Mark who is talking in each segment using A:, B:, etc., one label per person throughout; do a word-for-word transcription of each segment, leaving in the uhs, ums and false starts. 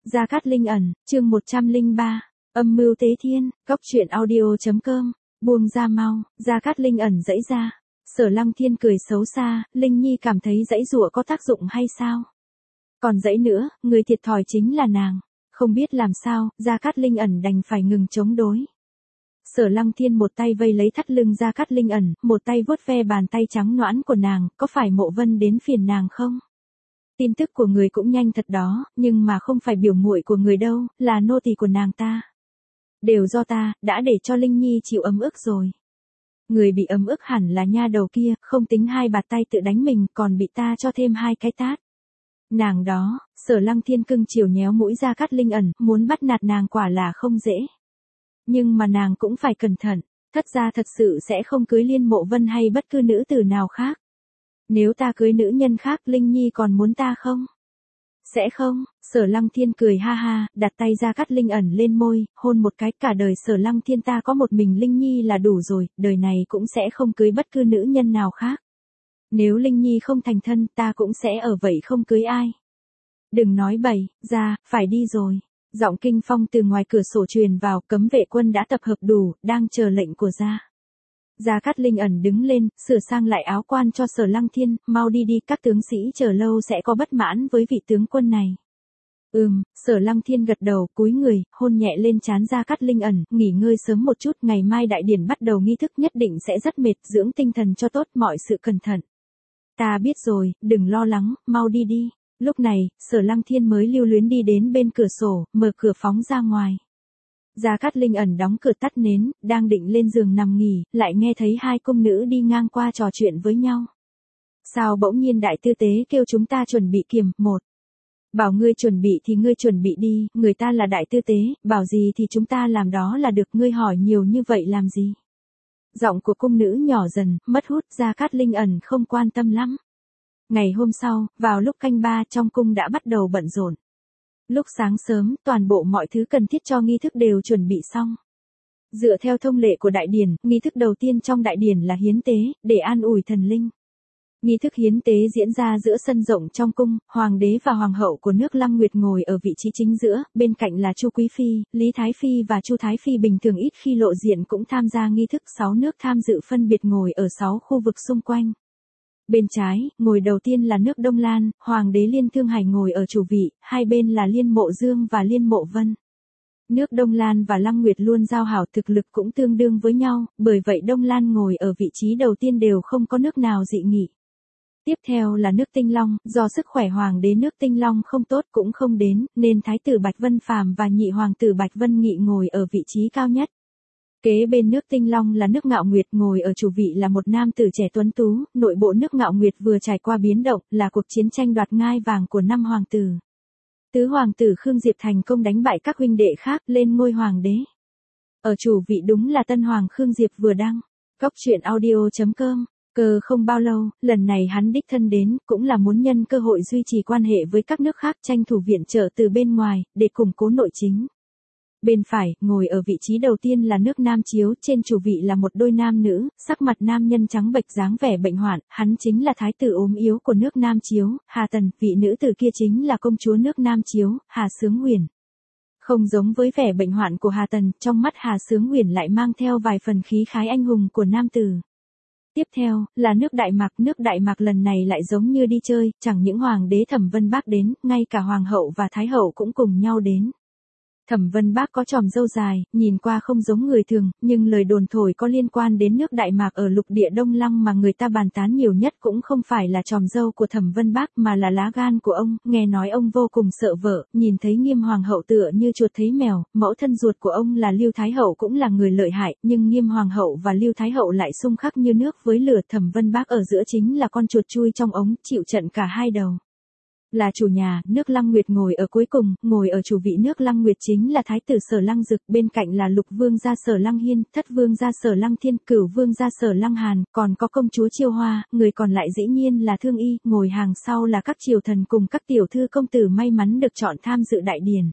A: Gia Cát Linh ẩn, chương một trăm lẻ ba, âm mưu tế thiên, góc truyện audio chấm com, buông ra mau, Gia Cát Linh ẩn giãy ra. Sở Lăng Thiên cười xấu xa, Linh Nhi cảm thấy giãy giụa có tác dụng hay sao? Còn giãy nữa, người thiệt thòi chính là nàng. Không biết làm sao, Gia Cát Linh ẩn đành phải ngừng chống đối. Sở Lăng Thiên một tay vây lấy thắt lưng Gia Cát Linh ẩn, một tay vuốt ve bàn tay trắng nõn của nàng, có phải Mộ Vân đến phiền nàng không? Tin tức của người cũng nhanh thật đó, nhưng mà không phải biểu muội của người đâu, là nô tỳ của nàng ta. Đều do ta, đã để cho Linh Nhi chịu ấm ức rồi. Người bị ấm ức hẳn là nha đầu kia, không tính hai bạt tay tự đánh mình, còn bị ta cho thêm hai cái tát. Nàng đó, Sở Lăng Thiên cưng chiều nhéo mũi Gia Cát Linh ẩn, muốn bắt nạt nàng quả là không dễ. Nhưng mà nàng cũng phải cẩn thận, thất gia thật sự sẽ không cưới Liên Mộ Vân hay bất cứ nữ tử nào khác. Nếu ta cưới nữ nhân khác, Linh Nhi còn muốn ta không? Sẽ không, Sở Lăng Thiên cười ha ha, đặt tay Gia Cát Linh ẩn lên môi, hôn một cái. Cả đời Sở Lăng Thiên ta có một mình Linh Nhi là đủ rồi, đời này cũng sẽ không cưới bất cứ nữ nhân nào khác. Nếu Linh Nhi không thành thân, ta cũng sẽ ở vậy không cưới ai. Đừng nói bậy, ra, phải đi rồi. Giọng kinh phong từ ngoài cửa sổ truyền vào, cấm vệ quân đã tập hợp đủ, đang chờ lệnh của gia. Gia Cát Linh ẩn đứng lên, sửa sang lại áo quan cho Sở Lăng Thiên, mau đi đi, các tướng sĩ chờ lâu sẽ có bất mãn với vị tướng quân này. Ừm, Sở Lăng Thiên gật đầu, cúi người, hôn nhẹ lên trán Gia Cát Linh ẩn, nghỉ ngơi sớm một chút, ngày mai đại điển bắt đầu nghi thức nhất định sẽ rất mệt, dưỡng tinh thần cho tốt, mọi sự cẩn thận. Ta biết rồi, đừng lo lắng, mau đi đi. Lúc này, Sở Lăng Thiên mới lưu luyến đi đến bên cửa sổ, mở cửa phóng ra ngoài. Gia Cát Linh ẩn đóng cửa tắt nến, đang định lên giường nằm nghỉ, lại nghe thấy hai cung nữ đi ngang qua trò chuyện với nhau. Sao bỗng nhiên đại tư tế kêu chúng ta chuẩn bị kiềm, một. Bảo ngươi chuẩn bị thì ngươi chuẩn bị đi, người ta là đại tư tế, bảo gì thì chúng ta làm đó là được, ngươi hỏi nhiều như vậy làm gì? Giọng của cung nữ nhỏ dần, mất hút, Gia Cát Linh ẩn không quan tâm lắm. Ngày hôm sau, vào lúc canh ba trong cung đã bắt đầu bận rộn. Lúc sáng sớm, toàn bộ mọi thứ cần thiết cho nghi thức đều chuẩn bị xong. Dựa theo thông lệ của đại điển, nghi thức đầu tiên trong đại điển là hiến tế, để an ủi thần linh. Nghi thức hiến tế diễn ra giữa sân rộng trong cung, hoàng đế và hoàng hậu của nước Lăng Nguyệt ngồi ở vị trí chính giữa, bên cạnh là Chu Quý Phi, Lý Thái Phi và Chu Thái Phi bình thường ít khi lộ diện cũng tham gia nghi thức, sáu nước tham dự phân biệt ngồi ở sáu khu vực xung quanh. Bên trái, ngồi đầu tiên là nước Đông Lan, Hoàng đế Liên Thương Hải ngồi ở chủ vị, hai bên là Liên Mộ Dương và Liên Mộ Vân. Nước Đông Lan và Lăng Nguyệt luôn giao hảo, thực lực cũng tương đương với nhau, bởi vậy Đông Lan ngồi ở vị trí đầu tiên đều không có nước nào dị nghị. Tiếp theo là nước Tinh Long, do sức khỏe Hoàng đế nước Tinh Long không tốt cũng không đến, nên Thái tử Bạch Vân Phàm và nhị hoàng tử Bạch Vân Nghị ngồi ở vị trí cao nhất. Kế bên nước Tinh Long là nước Ngạo Nguyệt, ngồi ở chủ vị là một nam tử trẻ tuấn tú, nội bộ nước Ngạo Nguyệt vừa trải qua biến động, là cuộc chiến tranh đoạt ngai vàng của năm hoàng tử. Tứ hoàng tử Khương Diệp thành công đánh bại các huynh đệ khác, lên ngôi hoàng đế. Ở chủ vị đúng là tân hoàng Khương Diệp vừa đăng. Góc truyện audio chấm com. Cơ không bao lâu, lần này hắn đích thân đến, cũng là muốn nhân cơ hội duy trì quan hệ với các nước khác, tranh thủ viện trợ từ bên ngoài, để củng cố nội chính. Bên phải, ngồi ở vị trí đầu tiên là nước Nam Chiếu, trên chủ vị là một đôi nam nữ, sắc mặt nam nhân trắng bệch dáng vẻ bệnh hoạn, hắn chính là thái tử ốm yếu của nước Nam Chiếu, Hà Tần, vị nữ tử kia chính là công chúa nước Nam Chiếu, Hà Sướng Huyền. Không giống với vẻ bệnh hoạn của Hà Tần, trong mắt Hà Sướng Huyền lại mang theo vài phần khí khái anh hùng của nam tử. Tiếp theo, là nước Đại Mạc, nước Đại Mạc lần này lại giống như đi chơi, chẳng những hoàng đế Thẩm Vân Bác đến, ngay cả hoàng hậu và thái hậu cũng cùng nhau đến. Thẩm Vân Bác có chòm râu dài, nhìn qua không giống người thường, nhưng lời đồn thổi có liên quan đến nước Đại Mạc ở lục địa Đông Lăng mà người ta bàn tán nhiều nhất cũng không phải là chòm râu của Thẩm Vân Bác mà là lá gan của ông, nghe nói ông vô cùng sợ vợ, nhìn thấy Nghiêm hoàng hậu tựa như chuột thấy mèo, mẫu thân ruột của ông là Lưu Thái hậu cũng là người lợi hại, nhưng Nghiêm hoàng hậu và Lưu Thái hậu lại xung khắc như nước với lửa, Thẩm Vân Bác ở giữa chính là con chuột chui trong ống, chịu trận cả hai đầu. Là chủ nhà, nước Lăng Nguyệt ngồi ở cuối cùng, ngồi ở chủ vị nước Lăng Nguyệt chính là thái tử Sở Lăng Dực, bên cạnh là lục vương gia Sở Lăng Hiên, thất vương gia Sở Lăng Thiên, cửu vương gia Sở Lăng Hàn, còn có công chúa Chiêu Hoa, người còn lại dĩ nhiên là Thương Y, ngồi hàng sau là các triều thần cùng các tiểu thư công tử may mắn được chọn tham dự đại điển.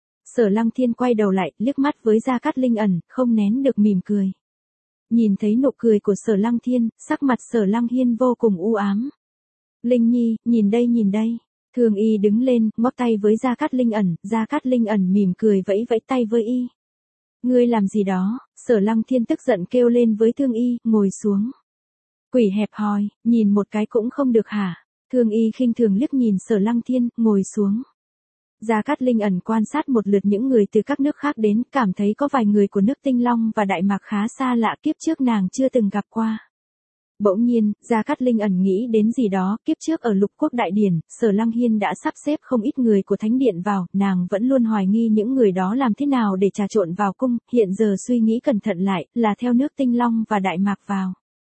A: Sở Lăng Thiên quay đầu lại, liếc mắt với Gia Cát Linh ẩn, không nén được mỉm cười. Nhìn thấy nụ cười của Sở Lăng Thiên, sắc mặt Sở Lăng Hiên vô cùng u ám. Linh Nhi, nhìn đây nhìn đây. Thương y đứng lên, ngoắc tay với Gia Cát Linh ẩn, Gia Cát Linh ẩn mỉm cười vẫy vẫy tay với y. Ngươi làm gì đó? Sở Lăng Thiên tức giận kêu lên với Thương y, ngồi xuống. Quỷ hẹp hòi, nhìn một cái cũng không được hả? Thương y khinh thường liếc nhìn Sở Lăng Thiên, ngồi xuống. Gia Cát Linh ẩn quan sát một lượt những người từ các nước khác đến, cảm thấy có vài người của nước Tinh Long và Đại Mạc khá xa lạ, kiếp trước nàng chưa từng gặp qua. Bỗng nhiên, Gia Cát Linh ẩn nghĩ đến gì đó, kiếp trước ở Lục Quốc Đại Điển, Sở Lăng Hiên đã sắp xếp không ít người của Thánh Điện vào, nàng vẫn luôn hoài nghi những người đó làm thế nào để trà trộn vào cung, hiện giờ suy nghĩ cẩn thận lại, là theo nước Tinh Long và Đại Mạc vào.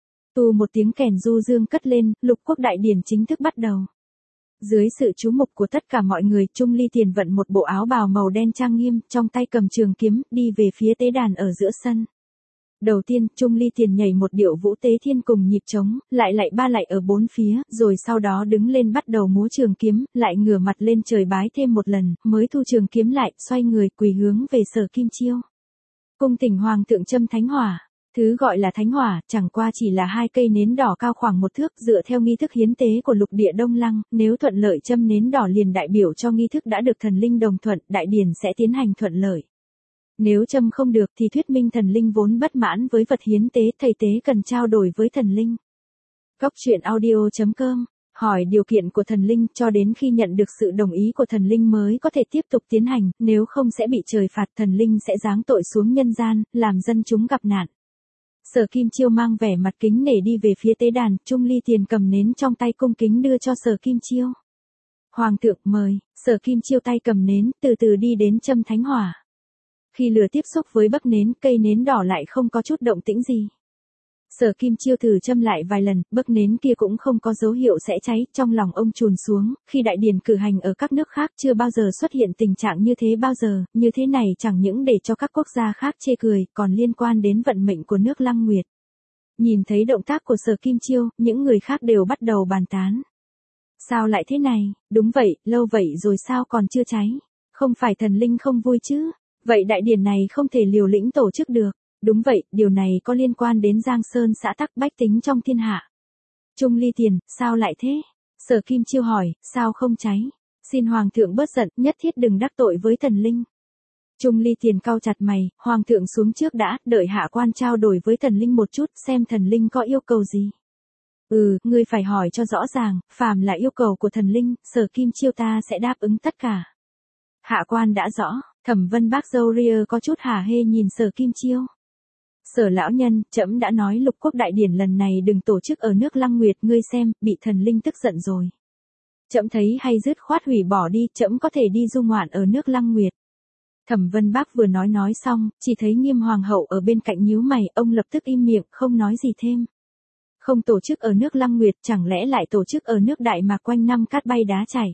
A: Tù một tiếng kèn du dương cất lên, Lục Quốc Đại Điển chính thức bắt đầu. Dưới sự chú mục của tất cả mọi người, Trung Ly Tiền vận một bộ áo bào màu đen trang nghiêm, trong tay cầm trường kiếm, đi về phía tế đàn ở giữa sân. Đầu tiên, Trung Ly Tiền nhảy một điệu vũ tế thiên cùng nhịp trống, lại lại ba lại ở bốn phía, rồi sau đó đứng lên bắt đầu múa trường kiếm, lại ngửa mặt lên trời bái thêm một lần, mới thu trường kiếm lại, xoay người quỳ hướng về Sở Kim Chiêu. Cung thỉnh hoàng thượng châm thánh hỏa. Thứ gọi là thánh hỏa, chẳng qua chỉ là hai cây nến đỏ cao khoảng một thước, dựa theo nghi thức hiến tế của lục địa Đông Lăng, nếu thuận lợi châm nến đỏ liền đại biểu cho nghi thức đã được thần linh đồng thuận, đại điển sẽ tiến hành thuận lợi. Nếu châm không được thì thuyết minh thần linh vốn bất mãn với vật hiến tế, thầy tế cần trao đổi với thần linh. Góc truyện audio chấm com, hỏi điều kiện của thần linh, cho đến khi nhận được sự đồng ý của thần linh mới có thể tiếp tục tiến hành, nếu không sẽ bị trời phạt, thần linh sẽ giáng tội xuống nhân gian, làm dân chúng gặp nạn. Sở Kim Chiêu mang vẻ mặt kính nể đi về phía tế đàn, Trung Ly Tiền cầm nến trong tay cung kính đưa cho Sở Kim Chiêu. Hoàng thượng mời, Sở Kim Chiêu tay cầm nến, từ từ đi đến châm thánh hỏa. Khi lửa tiếp xúc với bấc nến, cây nến đỏ lại không có chút động tĩnh gì. Sở Kim Chiêu thử châm lại vài lần, bấc nến kia cũng không có dấu hiệu sẽ cháy, trong lòng ông trùn xuống, khi đại điển cử hành ở các nước khác chưa bao giờ xuất hiện tình trạng như thế bao giờ, như thế này chẳng những để cho các quốc gia khác chê cười, còn liên quan đến vận mệnh của nước Lăng Nguyệt. Nhìn thấy động tác của Sở Kim Chiêu, những người khác đều bắt đầu bàn tán. Sao lại thế này, đúng vậy, lâu vậy rồi sao còn chưa cháy, không phải thần linh không vui chứ, vậy đại điển này không thể liều lĩnh tổ chức được. Đúng vậy, điều này có liên quan đến Giang Sơn xã tắc bách tính trong thiên hạ. Trung Ly Tiền, sao lại thế? Sở Kim Chiêu hỏi, sao không cháy? Xin Hoàng thượng bớt giận, nhất thiết đừng đắc tội với thần linh. Trung Ly Tiền cau chặt mày, Hoàng thượng xuống trước đã, đợi hạ quan trao đổi với thần linh một chút, xem thần linh có yêu cầu gì. Ừ, ngươi phải hỏi cho rõ ràng, phàm là yêu cầu của thần linh, Sở Kim Chiêu ta sẽ đáp ứng tất cả. Hạ quan đã rõ, Thẩm Vân Bác dâu ria có chút hả hê nhìn Sở Kim Chiêu. Sở lão nhân, trẫm đã nói Lục Quốc Đại Điển lần này đừng tổ chức ở nước Lăng Nguyệt, ngươi xem, bị thần linh tức giận rồi. Trẫm thấy hay dứt khoát hủy bỏ đi, trẫm có thể đi du ngoạn ở nước Lăng Nguyệt. Thẩm Vân Bác vừa nói nói xong, chỉ thấy Nghiêm hoàng hậu ở bên cạnh nhíu mày, ông lập tức im miệng, không nói gì thêm. Không tổ chức ở nước Lăng Nguyệt, chẳng lẽ lại tổ chức ở nước Đại Mạc quanh năm cát bay đá chảy.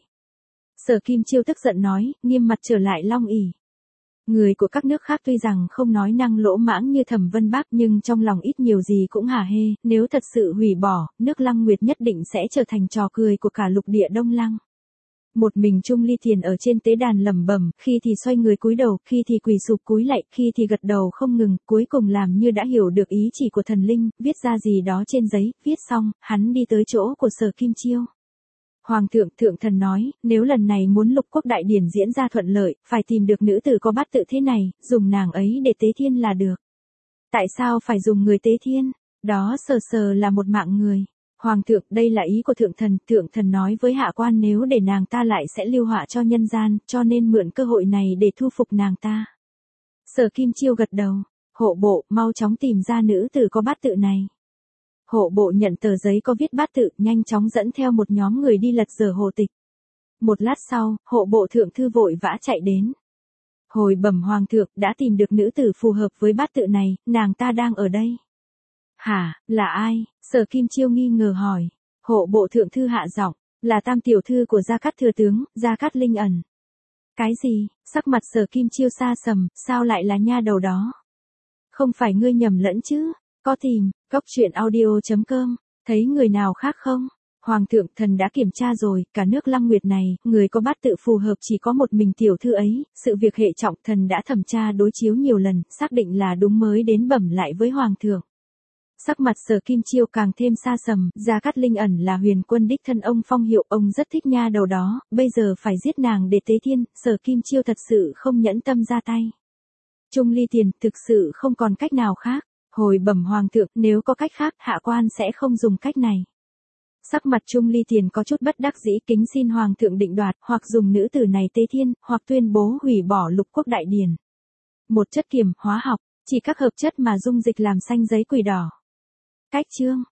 A: Sở Kim Chiêu tức giận nói, Nghiêm mặt trở lại Long ỷ. Người của các nước khác tuy rằng không nói năng lỗ mãng như Thẩm Vân Bác nhưng trong lòng ít nhiều gì cũng hả hê, nếu thật sự hủy bỏ, nước Lăng Nguyệt nhất định sẽ trở thành trò cười của cả lục địa Đông Lăng. Một mình Trung Ly Tiền ở trên tế đàn lẩm bẩm, khi thì xoay người cúi đầu, khi thì quỳ sụp cúi lạy, khi thì gật đầu không ngừng, cuối cùng làm như đã hiểu được ý chỉ của thần linh, viết ra gì đó trên giấy, viết xong, hắn đi tới chỗ của Sở Kim Chiêu. Hoàng thượng, thượng thần nói, nếu lần này muốn Lục Quốc Đại Điển diễn ra thuận lợi, phải tìm được nữ tử có bát tự thế này, dùng nàng ấy để tế thiên là được. Tại sao phải dùng người tế thiên? Đó sờ sờ là một mạng người. Hoàng thượng, đây là ý của thượng thần, thượng thần nói với hạ quan nếu để nàng ta lại sẽ lưu họa cho nhân gian, cho nên mượn cơ hội này để thu phục nàng ta. Sở Kim Chiêu gật đầu, hộ bộ, mau chóng tìm ra nữ tử có bát tự này. Hộ bộ nhận tờ giấy có viết bát tự, nhanh chóng dẫn theo một nhóm người đi lật dở hộ tịch. Một lát sau, hộ bộ thượng thư vội vã chạy đến. Hồi bẩm hoàng thượng, đã tìm được nữ tử phù hợp với bát tự này, nàng ta đang ở đây. Hả, là ai? Sở Kim Chiêu nghi ngờ hỏi. Hộ bộ thượng thư hạ giọng, là tam tiểu thư của Gia Cát thừa tướng, Gia Cát Linh ẩn. Cái gì? Sắc mặt Sở Kim Chiêu xa sầm, sao lại là nha đầu đó? Không phải ngươi nhầm lẫn chứ? Có tìm, góc truyện audio chấm com, thấy người nào khác không? Hoàng thượng, thần đã kiểm tra rồi, cả nước Lăng Nguyệt này, người có bát tự phù hợp chỉ có một mình tiểu thư ấy, sự việc hệ trọng, thần đã thẩm tra đối chiếu nhiều lần, xác định là đúng mới đến bẩm lại với Hoàng thượng. Sắc mặt Sở Kim Chiêu càng thêm xa sầm, Gia Cát Linh ẩn là huyền quân đích thân ông phong hiệu, ông rất thích nha đầu đó, bây giờ phải giết nàng để tế thiên, Sở Kim Chiêu thật sự không nhẫn tâm ra tay. Trung ly tiền, thực sự không còn cách nào khác, hồi bẩm hoàng thượng, nếu có cách khác, hạ quan sẽ không dùng cách này. Sắc mặt Trung ly tiền có chút bất đắc dĩ, kính xin hoàng thượng định đoạt, hoặc dùng nữ tử này tế thiên, hoặc tuyên bố hủy bỏ lục quốc đại điển. Một chất kiềm, hóa học, chỉ các hợp chất mà dung dịch làm xanh giấy quỷ đỏ. Cách chương